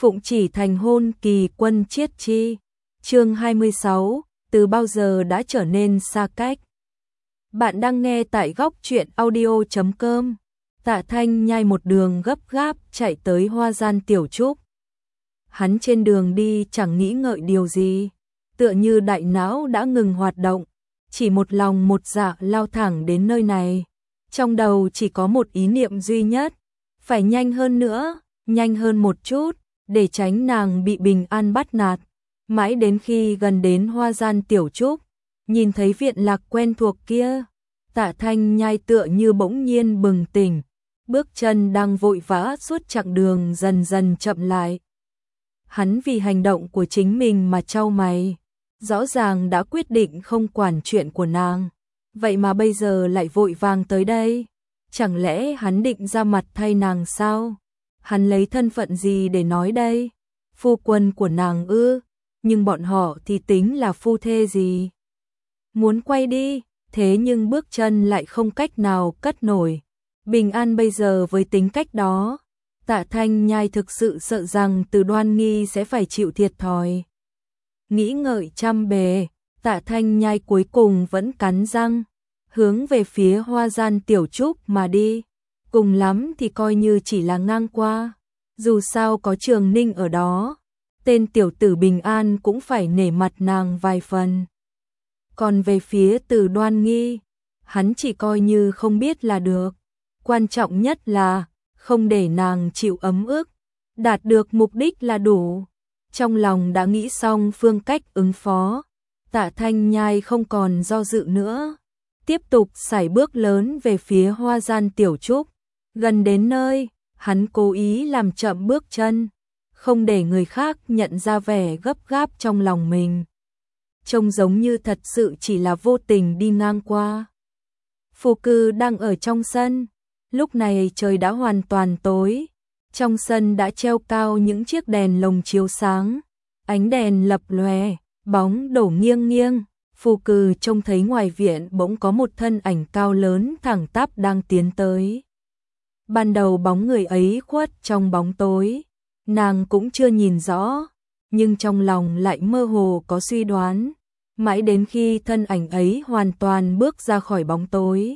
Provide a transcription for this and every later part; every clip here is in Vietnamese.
Phụng chỉ thành hôn kỳ quân chiết chi. Chương 26, từ bao giờ đã trở nên xa cách. Bạn đang nghe tại góc truyện audio.com. Tạ Thanh Nhai một đường gấp gáp chạy tới Hoa Gian Tiểu Trúc. Hắn trên đường đi chẳng nghĩ ngợi điều gì, tựa như đại não đã ngừng hoạt động, chỉ một lòng một dạ lao thẳng đến nơi này. Trong đầu chỉ có một ý niệm duy nhất, phải nhanh hơn nữa, nhanh hơn một chút, để tránh nàng bị Bình An bắt nạt. Mãi đến khi gần đến Hoa Gian Tiểu Trúc, nhìn thấy viện lạc quen thuộc kia, Tạ Thanh Nhai tựa như bỗng nhiên bừng tỉnh, bước chân đang vội vã suốt chặng đường dần dần chậm lại. Hắn vì hành động của chính mình mà chau mày, rõ ràng đã quyết định không quản chuyện của nàng, vậy mà bây giờ lại vội vàng tới đây. Chẳng lẽ hắn định ra mặt thay nàng sao? Hắn lấy thân phận gì để nói đây? Phu quân của nàng ư? Nhưng bọn họ thì tính là phu thê gì? Muốn quay đi, thế nhưng bước chân lại không cách nào cất nổi. Bình An bây giờ với tính cách đó, Tạ Thanh Nhai thực sự sợ rằng Từ Đoan Nghi sẽ phải chịu thiệt thòi. Nghĩ ngợi trăm bề, Tạ Thanh Nhai cuối cùng vẫn cắn răng, hướng về phía Hoa Gian Tiểu Trúc mà đi. Cùng lắm thì coi như chỉ là ngang qua, dù sao có Trường Ninh ở đó, tên tiểu tử Bình An cũng phải nể mặt nàng vài phần. Còn về phía Từ Đoan Nghi, hắn chỉ coi như không biết là được. Quan trọng nhất là không để nàng chịu ấm ức, đạt được mục đích là đủ. Trong lòng đã nghĩ xong phương cách ứng phó, Tạ Thanh Nhai không còn do dự nữa, tiếp tục sải bước lớn về phía Hoa Gian Tiểu Trúc. Gần đến nơi, hắn cố ý làm chậm bước chân, không để người khác nhận ra vẻ gấp gáp trong lòng mình. Trông giống như thật sự chỉ là vô tình đi ngang qua. Phù Cư đang ở trong sân, lúc này trời đã hoàn toàn tối. Trong sân đã treo cao những chiếc đèn lồng chiếu sáng, ánh đèn lập lòe, bóng đổ nghiêng nghiêng. Phù Cư trông thấy ngoài viện bỗng có một thân ảnh cao lớn thẳng tắp đang tiến tới. Ban đầu bóng người ấy khuất trong bóng tối, nàng cũng chưa nhìn rõ, nhưng trong lòng lại mơ hồ có suy đoán, mãi đến khi thân ảnh ấy hoàn toàn bước ra khỏi bóng tối,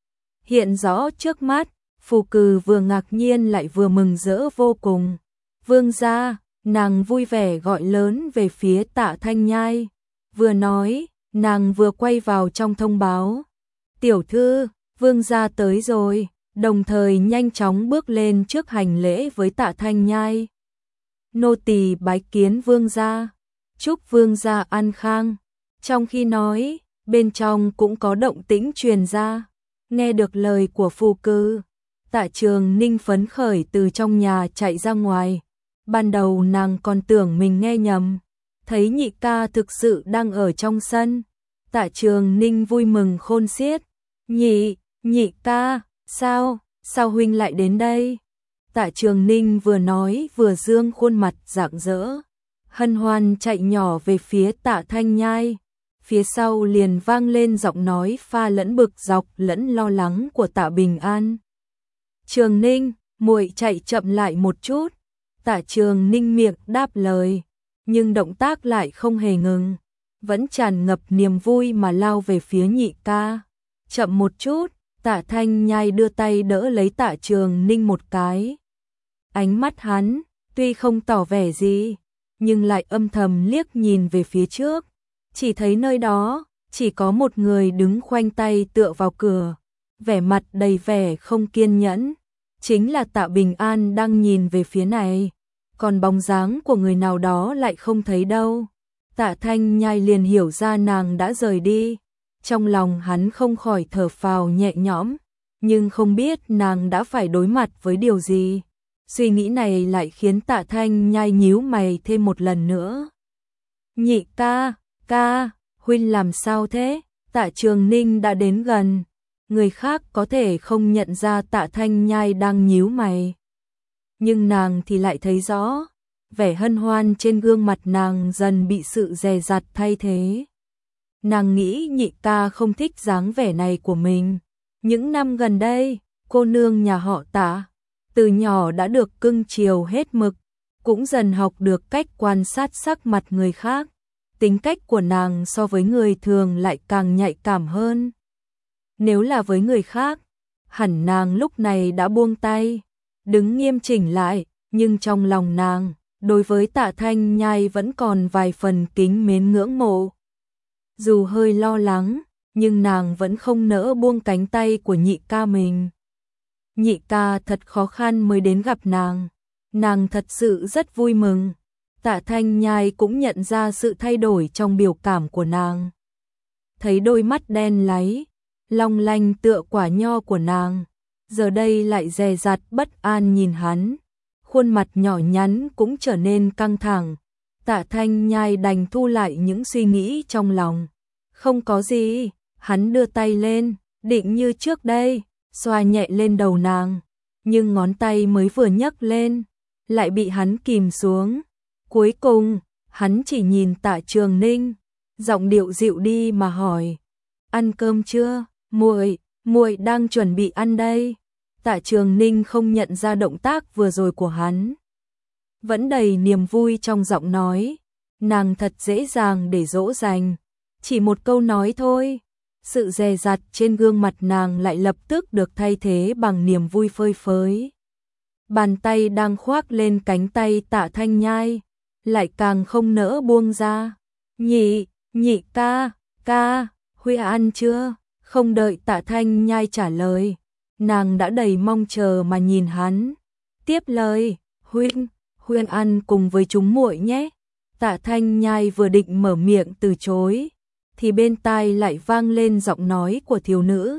hiện rõ trước mắt. Phù Cừ vừa ngạc nhiên lại vừa mừng rỡ vô cùng. Vương gia, nàng vui vẻ gọi lớn về phía Tạ Thanh Nhai. Vừa nói, nàng vừa quay vào trong thông báo. Tiểu thư, vương gia tới rồi, đồng thời nhanh chóng bước lên trước hành lễ với Tạ Thanh Nhai. Nô tỳ bái kiến vương gia, chúc vương gia an khang. Trong khi nói, bên trong cũng có động tĩnh truyền ra. Nghe được lời của Phù Cừ, Tạ Trường Ninh phấn khởi từ trong nhà chạy ra ngoài. Ban đầu nàng còn tưởng mình nghe nhầm, thấy nhị ca thực sự đang ở trong sân. Tạ Trường Ninh vui mừng khôn xiết. Nhị ca, sao huynh lại đến đây? Tạ Trường Ninh vừa nói vừa dương khuôn mặt rạng rỡ, hân hoan chạy nhỏ về phía Tạ Thanh Nhai. Phía sau liền vang lên giọng nói pha lẫn bực dọc lẫn lo lắng của Tạ Bình An. Trường Ninh, muội chạy chậm lại một chút. Tạ Trường Ninh miệng đáp lời, nhưng động tác lại không hề ngừng, vẫn tràn ngập niềm vui mà lao về phía nhị ca. Chậm một chút. Tạ Thanh Nhai đưa tay đỡ lấy Tạ Trường Ninh một cái. Ánh mắt hắn, tuy không tỏ vẻ gì, nhưng lại âm thầm liếc nhìn về phía trước. Chỉ thấy nơi đó, chỉ có một người đứng khoanh tay tựa vào cửa, vẻ mặt đầy vẻ không kiên nhẫn. Chính là Tạ Bình An đang nhìn về phía này, còn bóng dáng của người nào đó lại không thấy đâu. Tạ Thanh Nhai liền hiểu ra nàng đã rời đi. Trong lòng hắn không khỏi thở phào nhẹ nhõm, nhưng không biết nàng đã phải đối mặt với điều gì. Suy nghĩ này lại khiến Tạ Thanh Nhai nhíu mày thêm một lần nữa. Nhị ca, huynh làm sao thế? Tạ Trường Ninh đã đến gần, người khác có thể không nhận ra Tạ Thanh Nhai đang nhíu mày, nhưng nàng thì lại thấy rõ, vẻ hân hoan trên gương mặt nàng dần bị sự dè dặt thay thế. Nàng nghĩ nhị ca không thích dáng vẻ này của mình. Những năm gần đây, cô nương nhà họ Tạ từ nhỏ đã được cưng chiều hết mực, cũng dần học được cách quan sát sắc mặt người khác. Tính cách của nàng so với người thường lại càng nhạy cảm hơn. Nếu là với người khác, hẳn nàng lúc này đã buông tay, đứng nghiêm chỉnh lại, nhưng trong lòng nàng, đối với Tạ Thanh Nhai vẫn còn vài phần kính mến ngưỡng mộ. Dù hơi lo lắng, nhưng nàng vẫn không nỡ buông cánh tay của nhị ca mình. Nhị ca thật khó khăn mới đến gặp nàng thật sự rất vui mừng. Tạ Thanh Nhai cũng nhận ra sự thay đổi trong biểu cảm của nàng. Thấy đôi mắt đen láy, long lanh tựa quả nho của nàng, giờ đây lại dè dặt bất an nhìn hắn. Khuôn mặt nhỏ nhắn cũng trở nên căng thẳng. Tạ Thanh Nhai đành thu lại những suy nghĩ trong lòng. Không có gì, hắn đưa tay lên, định như trước đây, xoa nhẹ lên đầu nàng. Nhưng ngón tay mới vừa nhấc lên, lại bị hắn kìm xuống. Cuối cùng, hắn chỉ nhìn Tạ Trường Ninh, giọng điệu dịu đi mà hỏi: "Ăn cơm chưa? Muội đang chuẩn bị ăn đây." Tạ Trường Ninh không nhận ra động tác vừa rồi của hắn, vẫn đầy niềm vui trong giọng nói. Nàng thật dễ dàng để dỗ dành, chỉ một câu nói thôi, sự dè dặt trên gương mặt nàng lại lập tức được thay thế bằng niềm vui phơi phới. Bàn tay đang khoác lên cánh tay Tạ Thanh Nhai, lại càng không nỡ buông ra. Nhị ca, Huy ăn chưa?" Không đợi Tạ Thanh Nhai trả lời, nàng đã đầy mong chờ mà nhìn hắn. Tiếp lời: Huynh ăn cùng với chúng muội nhé." Tạ Thanh Nhai vừa định mở miệng từ chối, thì bên tai lại vang lên giọng nói của thiếu nữ: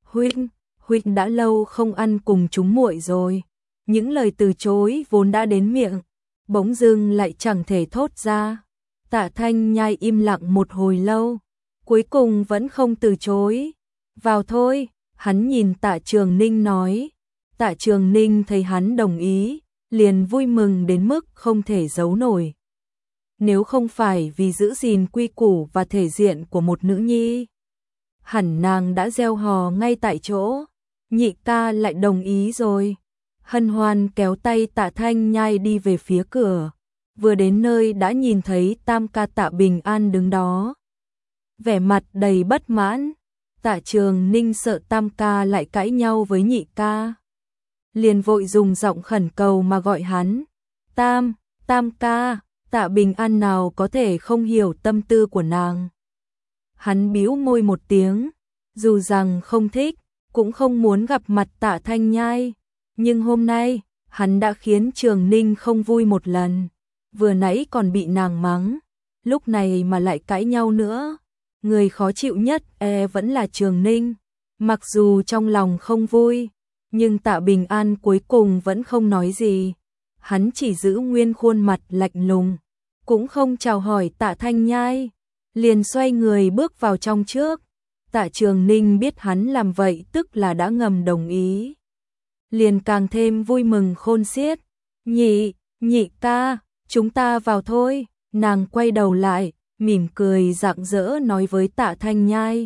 Huynh đã lâu không ăn cùng chúng muội rồi." Những lời từ chối vốn đã đến miệng, bỗng dưng lại chẳng thể thốt ra. Tạ Thanh Nhai im lặng một hồi lâu, cuối cùng vẫn không từ chối. "Vào thôi." Hắn nhìn Tạ Trường Ninh nói. Tạ Trường Ninh thấy hắn đồng ý, liền vui mừng đến mức không thể giấu nổi. Nếu không phải vì giữ gìn quy củ và thể diện của một nữ nhi, hẳn nàng đã reo hò ngay tại chỗ. Nhị ca lại đồng ý rồi. Hân hoan kéo tay Tạ Thanh Nhai đi về phía cửa. Vừa đến nơi đã nhìn thấy tam ca Tạ Bình An đứng đó, vẻ mặt đầy bất mãn. Tạ Trường Ninh sợ tam ca lại cãi nhau với nhị ca, liền vội dùng giọng khẩn cầu mà gọi hắn: Tam ca." Tạ Bình An nào có thể không hiểu tâm tư của nàng. Hắn bĩu môi một tiếng, dù rằng không thích, cũng không muốn gặp mặt Tạ Thanh Nhai, nhưng hôm nay, hắn đã khiến Trường Ninh không vui một lần. Vừa nãy còn bị nàng mắng, lúc này mà lại cãi nhau nữa. Người khó chịu nhất vẫn là Trường Ninh. Mặc dù trong lòng không vui, nhưng Tạ Bình An cuối cùng vẫn không nói gì. Hắn chỉ giữ nguyên khuôn mặt lạnh lùng, cũng không chào hỏi Tạ Thanh Nhai, liền xoay người bước vào trong trước. Tạ Trường Ninh biết hắn làm vậy tức là đã ngầm đồng ý, liền càng thêm vui mừng khôn xiết. Nhị ca, chúng ta vào thôi." Nàng quay đầu lại, mỉm cười rạng rỡ nói với Tạ Thanh Nhai.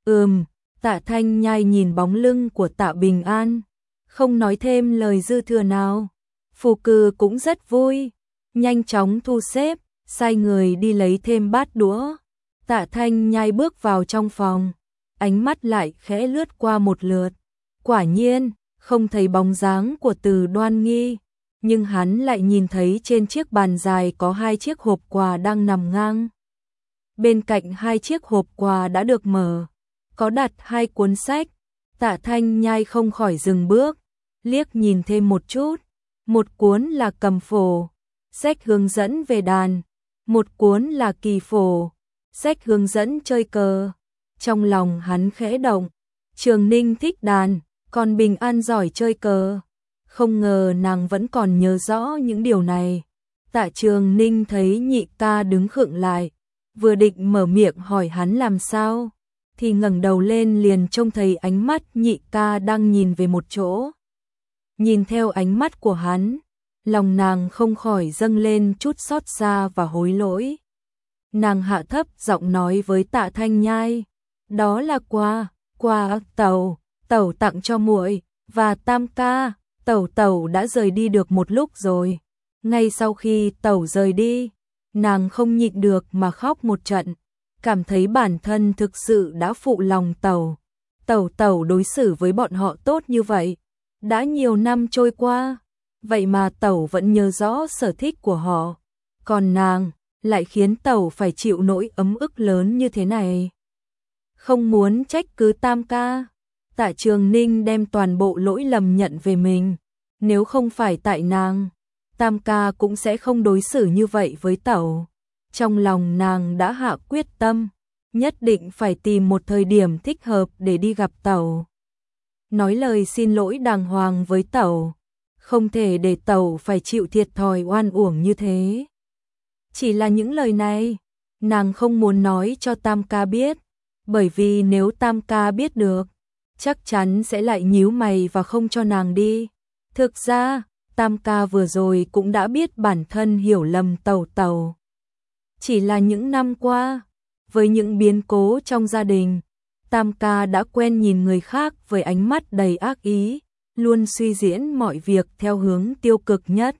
Tạ Thanh Nhai nhìn bóng lưng của Tạ Bình An, không nói thêm lời dư thừa nào. Phù Cừ cũng rất vui, nhanh chóng thu xếp, sai người đi lấy thêm bát đũa. Tạ Thanh Nhai bước vào trong phòng, ánh mắt lại khẽ lướt qua một lượt. Quả nhiên, không thấy bóng dáng của Từ Đoan Nghi, nhưng hắn lại nhìn thấy trên chiếc bàn dài có 2 chiếc hộp quà đang nằm ngang. Bên cạnh 2 chiếc hộp quà đã được mở, có đặt 2 cuốn sách. Tạ Thanh Nhai không khỏi dừng bước, liếc nhìn thêm một chút. Một cuốn là cầm phổ, sách hướng dẫn về đàn, một cuốn là kỳ phổ, sách hướng dẫn chơi cờ. Trong lòng hắn khẽ động, Trường Ninh thích đàn, còn Bình An giỏi chơi cờ. Không ngờ nàng vẫn còn nhớ rõ những điều này. Tạ Trường Ninh thấy nhị ca đứng khựng lại, vừa định mở miệng hỏi hắn làm sao, thì ngẩng đầu lên liền trông thấy ánh mắt nhị ca đang nhìn về một chỗ. Nhìn theo ánh mắt của hắn, lòng nàng không khỏi dâng lên chút xót xa và hối lỗi. Nàng hạ thấp giọng nói với Tạ Thanh Nhai: "Đó là quà tẩu tặng cho muội và tam ca. Tẩu đã rời đi được một lúc rồi, Ngay sau khi Tẩu rời đi, nàng không nhịn được mà khóc một trận, cảm thấy bản thân thực sự đã phụ lòng Tẩu. Tẩu đối xử với bọn họ tốt như vậy, đã nhiều năm trôi qua, vậy mà Tẩu vẫn nhớ rõ sở thích của họ, còn nàng lại khiến Tẩu phải chịu nỗi ấm ức lớn như thế này. Không muốn trách cứ Tam ca, Tạ Trường Ninh đem toàn bộ lỗi lầm nhận về mình, nếu không phải tại nàng, Tam ca cũng sẽ không đối xử như vậy với Tẩu. Trong lòng nàng đã hạ quyết tâm, nhất định phải tìm một thời điểm thích hợp để đi gặp Tẩu. Nói lời xin lỗi đàng hoàng với Tẩu, không thể để Tẩu phải chịu thiệt thòi oan uổng như thế. Chỉ là những lời này, nàng không muốn nói cho Tam ca biết, bởi vì nếu Tam ca biết được, chắc chắn sẽ lại nhíu mày và không cho nàng đi. Thực ra, Tam ca vừa rồi cũng đã biết bản thân hiểu lầm Tẩu. Chỉ là những năm qua, với những biến cố trong gia đình, Tam ca đã quen nhìn người khác với ánh mắt đầy ác ý, luôn suy diễn mọi việc theo hướng tiêu cực nhất.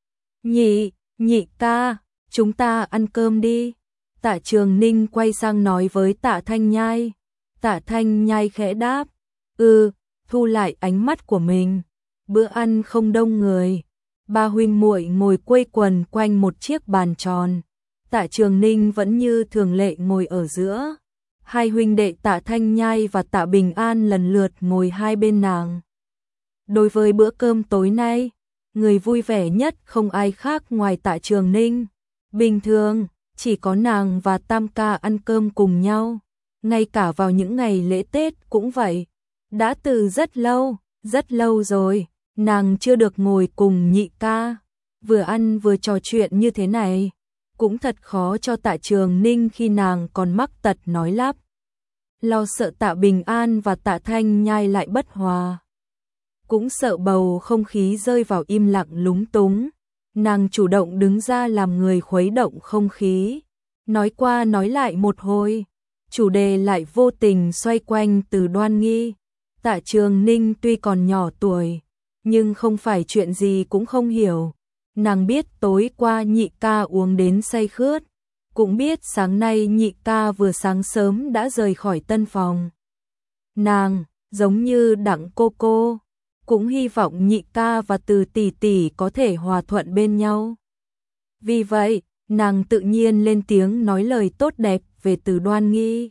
Nhị ca, chúng ta ăn cơm đi. Tạ Trường Ninh quay sang nói với Tạ Thanh Nhai. Tạ Thanh Nhai khẽ đáp, thu lại ánh mắt của mình. Bữa ăn không đông người, ba huynh muội ngồi quây quần quanh một chiếc bàn tròn. Tạ Trường Ninh vẫn như thường lệ ngồi ở giữa. Hai huynh đệ Tạ Thanh Nhai và Tạ Bình An lần lượt ngồi hai bên nàng. Đối với bữa cơm tối nay, người vui vẻ nhất không ai khác ngoài Tạ Trường Ninh. Bình thường, chỉ có nàng và Tam ca ăn cơm cùng nhau. Ngay cả vào những ngày lễ Tết cũng vậy. Đã từ rất lâu rồi, nàng chưa được ngồi cùng nhị ca. Vừa ăn vừa trò chuyện như thế này, cũng thật khó cho Tạ Trường Ninh khi nàng còn mắc tật nói lắp. Lo sợ Tạ Bình An và Tạ Thanh Nhai lại bất hòa. Cũng sợ bầu không khí rơi vào im lặng lúng túng. Nàng chủ động đứng ra làm người khuấy động không khí. Nói qua nói lại một hồi, chủ đề lại vô tình xoay quanh Từ Đoan Nghi. Tạ Trường Ninh tuy còn nhỏ tuổi, nhưng không phải chuyện gì cũng không hiểu. Nàng biết tối qua nhị ca uống đến say khướt, cũng biết sáng nay nhị ca vừa sáng sớm đã rời khỏi tân phòng. Nàng, giống như Đặng cô, cũng hy vọng nhị ca và Từ tỷ tỷ có thể hòa thuận bên nhau. Vì vậy, nàng tự nhiên lên tiếng nói lời tốt đẹp về Từ Đoan Nghi.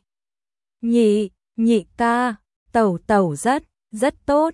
Nhị ca, Tẩu rất tốt,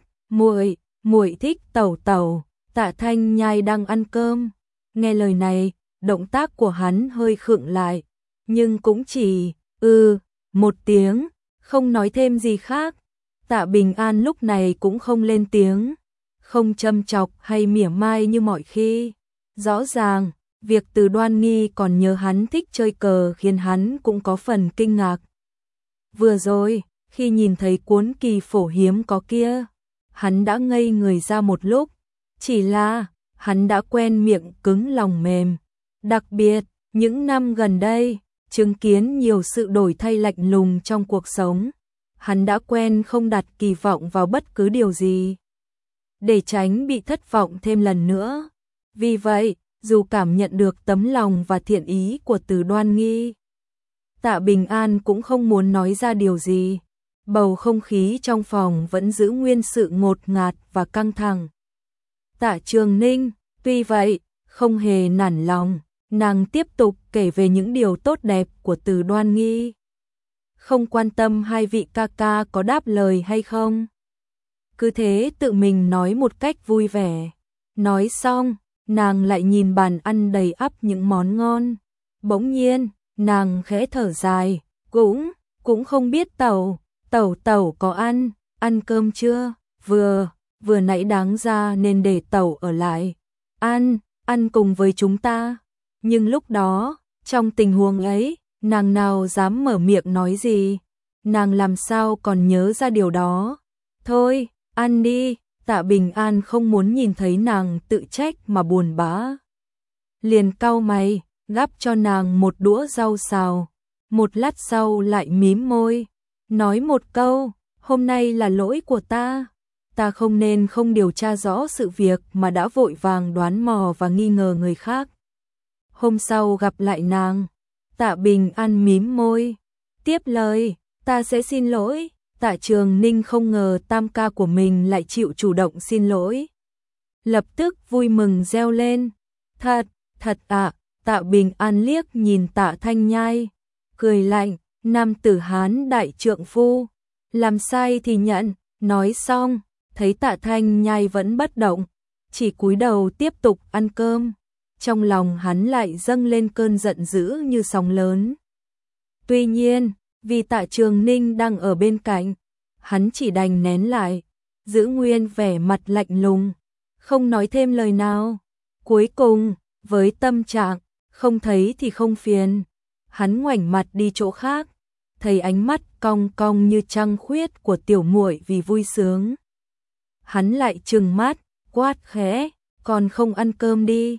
muội thích Tẩu. Tạ Thanh Nhai đang ăn cơm, nghe lời này, động tác của hắn hơi khựng lại, nhưng cũng chỉ một tiếng, không nói thêm gì khác. Tạ Bình An lúc này cũng không lên tiếng, không châm chọc hay mỉa mai như mọi khi. Rõ ràng, việc Từ Đoan Nghi còn nhớ hắn thích chơi cờ khiến hắn cũng có phần kinh ngạc. Vừa rồi, khi nhìn thấy cuốn kỳ phổ hiếm có kia, hắn đã ngây người ra một lúc. Chỉ là, hắn đã quen miệng cứng lòng mềm. Đặc biệt, những năm gần đây, chứng kiến nhiều sự đổi thay lạnh lùng trong cuộc sống. Hắn đã quen không đặt kỳ vọng vào bất cứ điều gì, để tránh bị thất vọng thêm lần nữa. Vì vậy, dù cảm nhận được tấm lòng và thiện ý của Từ Đoan Nghi, Tạ Bình An cũng không muốn nói ra điều gì. Bầu không khí trong phòng vẫn giữ nguyên sự ngột ngạt và căng thẳng. Tạ Trường Ninh, tuy vậy, không hề nản lòng, nàng tiếp tục kể về những điều tốt đẹp của Từ Đoan Nghi. Không quan tâm hai vị ca ca có đáp lời hay không. Cứ thế tự mình nói một cách vui vẻ. Nói xong, nàng lại nhìn bàn ăn đầy ắp những món ngon. Bỗng nhiên, nàng khẽ thở dài, cũng không biết Tẩu có ăn cơm chưa? Vừa nãy đáng ra nên để Tẩu ở lại, ăn cùng với chúng ta. Nhưng lúc đó, trong tình huống ấy, nàng nào dám mở miệng nói gì, nàng làm sao còn nhớ ra điều đó. Thôi, ăn đi. Tạ Bình An không muốn nhìn thấy nàng tự trách mà buồn bã. Liền cau mày, gắp cho nàng một đũa rau xào. Một lát sau lại mím môi, nói một câu, hôm nay là lỗi của ta. ta không nên không điều tra rõ sự việc mà đã vội vàng đoán mò và nghi ngờ người khác. Hôm sau gặp lại nàng, Tạ Bình An mím môi, tiếp lời, ta sẽ xin lỗi. Tạ Trường Ninh không ngờ tam ca của mình lại chịu chủ động xin lỗi. Lập tức vui mừng reo lên, thật ạ. Tạ Bình An liếc nhìn Tạ Thanh Nhai, cười lạnh, nam tử Hán đại trượng phu, làm sai thì nhận. Nói xong, thấy Tạ Thanh Nhai vẫn bất động, chỉ cúi đầu tiếp tục ăn cơm. Trong lòng hắn lại dâng lên cơn giận dữ như sóng lớn. Tuy nhiên, vì Tạ Trường Ninh đang ở bên cạnh, hắn chỉ đành nén lại, giữ nguyên vẻ mặt lạnh lùng, không nói thêm lời nào. Cuối cùng, với tâm trạng, không thấy thì không phiền, hắn ngoảnh mặt đi chỗ khác, thấy ánh mắt cong cong như trăng khuyết của tiểu muội vì vui sướng. Hắn lại trừng mắt, quát khẽ, còn không ăn cơm đi.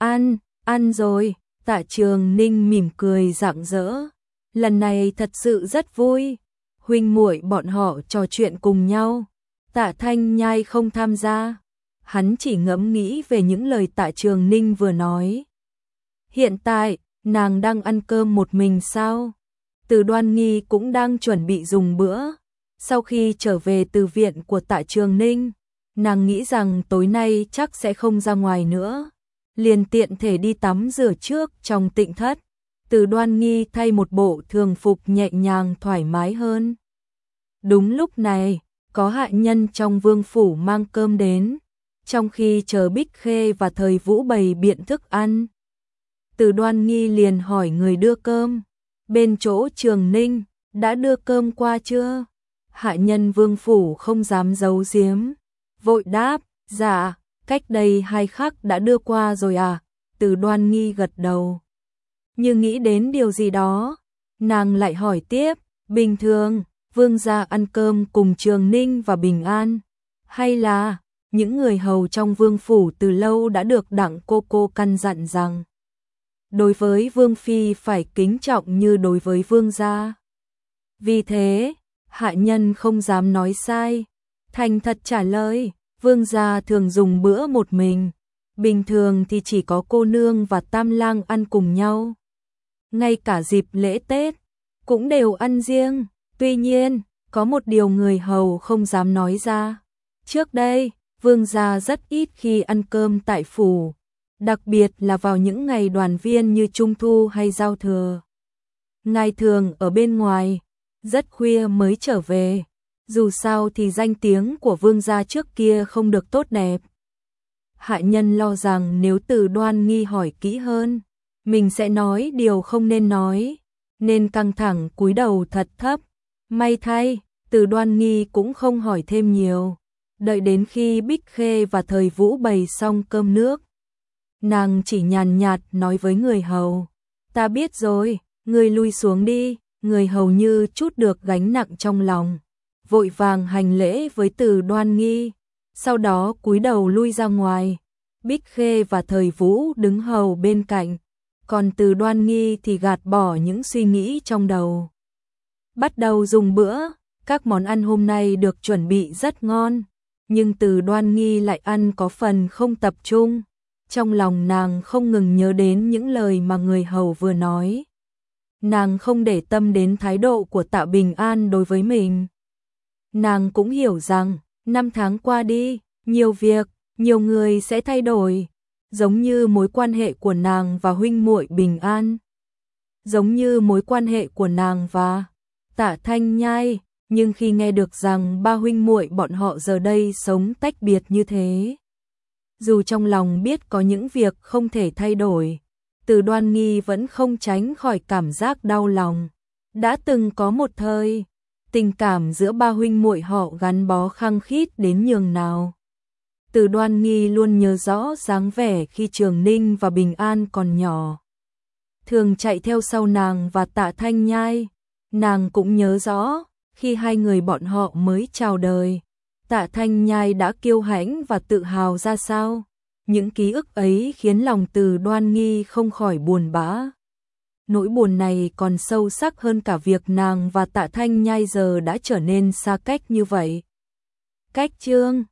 Ăn rồi. Tạ Trường Ninh mỉm cười rạng rỡ. Lần này thật sự rất vui. Huynh muội bọn họ trò chuyện cùng nhau. Tạ Thanh Nhai không tham gia. Hắn chỉ ngẫm nghĩ về những lời Tạ Trường Ninh vừa nói. Hiện tại, nàng đang ăn cơm một mình sao? Từ Đoan Nghi cũng đang chuẩn bị dùng bữa. Sau khi trở về từ viện của Tạ Trường Ninh, nàng nghĩ rằng tối nay chắc sẽ không ra ngoài nữa. Liền tiện thể đi tắm rửa trước trong tịnh thất. Từ Đoan Nghi thay một bộ thường phục nhẹ nhàng thoải mái hơn. Đúng lúc này, có hạ nhân trong vương phủ mang cơm đến. Trong khi chờ Bích Khê và Thời Vũ bày biện thức ăn, Từ Đoan Nghi liền hỏi người đưa cơm, bên chỗ Trường Ninh, đã đưa cơm qua chưa? Hạ nhân vương phủ không dám giấu giếm, vội đáp, dạ, cách đây 2 khắc đã đưa qua rồi à? Từ Đoan Nghi gật đầu. Như nghĩ đến điều gì đó, nàng lại hỏi tiếp, bình thường, vương gia ăn cơm cùng Trường Ninh và Bình An, hay là những người hầu trong vương phủ từ lâu đã được Đặng cô căn dặn rằng đối với vương phi phải kính trọng như đối với vương gia. Vì thế, hạ nhân không dám nói sai, thành thật trả lời, vương gia thường dùng bữa một mình, bình thường thì chỉ có cô nương và tam lang ăn cùng nhau. Ngay cả dịp lễ Tết cũng đều ăn riêng. Tuy nhiên, có một điều người hầu không dám nói ra. Trước đây, vương gia rất ít khi ăn cơm tại phủ, đặc biệt là vào những ngày đoàn viên như Trung thu hay giao thừa. Ngài thường ở bên ngoài, rất khuya mới trở về. Dù sao thì danh tiếng của vương gia trước kia không được tốt đẹp. Hạ nhân lo rằng nếu Từ Đoan Nghi hỏi kỹ hơn, mình sẽ nói điều không nên nói, nên căng thẳng cúi đầu thật thấp. May thay, Từ Đoan Nghi cũng không hỏi thêm nhiều. Đợi đến khi Bích Khê và Thời Vũ bày xong cơm nước, nàng chỉ nhàn nhạt nói với người hầu, ta biết rồi, ngươi lui xuống đi. Người hầu như trút được gánh nặng trong lòng, vội vàng hành lễ với Từ Đoan Nghi, sau đó cúi đầu lui ra ngoài. Bích Khê và Thời Vũ đứng hầu bên cạnh, còn Từ Đoan Nghi thì gạt bỏ những suy nghĩ trong đầu. Bắt đầu dùng bữa, các món ăn hôm nay được chuẩn bị rất ngon, nhưng Từ Đoan Nghi lại ăn có phần không tập trung. Trong lòng nàng không ngừng nhớ đến những lời mà người hầu vừa nói. Nàng không để tâm đến thái độ của Tạ Bình An đối với mình. Nàng cũng hiểu rằng, 5 tháng qua đi, nhiều việc, nhiều người sẽ thay đổi, giống như mối quan hệ của nàng và huynh muội Bình An, giống như mối quan hệ của nàng và Tạ Thanh Nhai, nhưng khi nghe được rằng ba huynh muội bọn họ giờ đây sống tách biệt như thế, dù trong lòng biết có những việc không thể thay đổi, Từ Đoan Nghi vẫn không tránh khỏi cảm giác đau lòng. Đã từng có một thời, tình cảm giữa ba huynh muội họ gắn bó khăng khít đến nhường nào. Từ Đoan Nghi luôn nhớ rõ dáng vẻ khi Trường Ninh và Bình An còn nhỏ, thường chạy theo sau nàng và Tạ Thanh Nhai. Nàng cũng nhớ rõ, khi hai người bọn họ mới chào đời, Tạ Thanh Nhai đã kiêu hãnh và tự hào ra sao. Những ký ức ấy khiến lòng Từ Đoan Nghi không khỏi buồn bã. Nỗi buồn này còn sâu sắc hơn cả việc nàng và Tạ Thanh Nhai giờ đã trở nên xa cách như vậy. Cách chương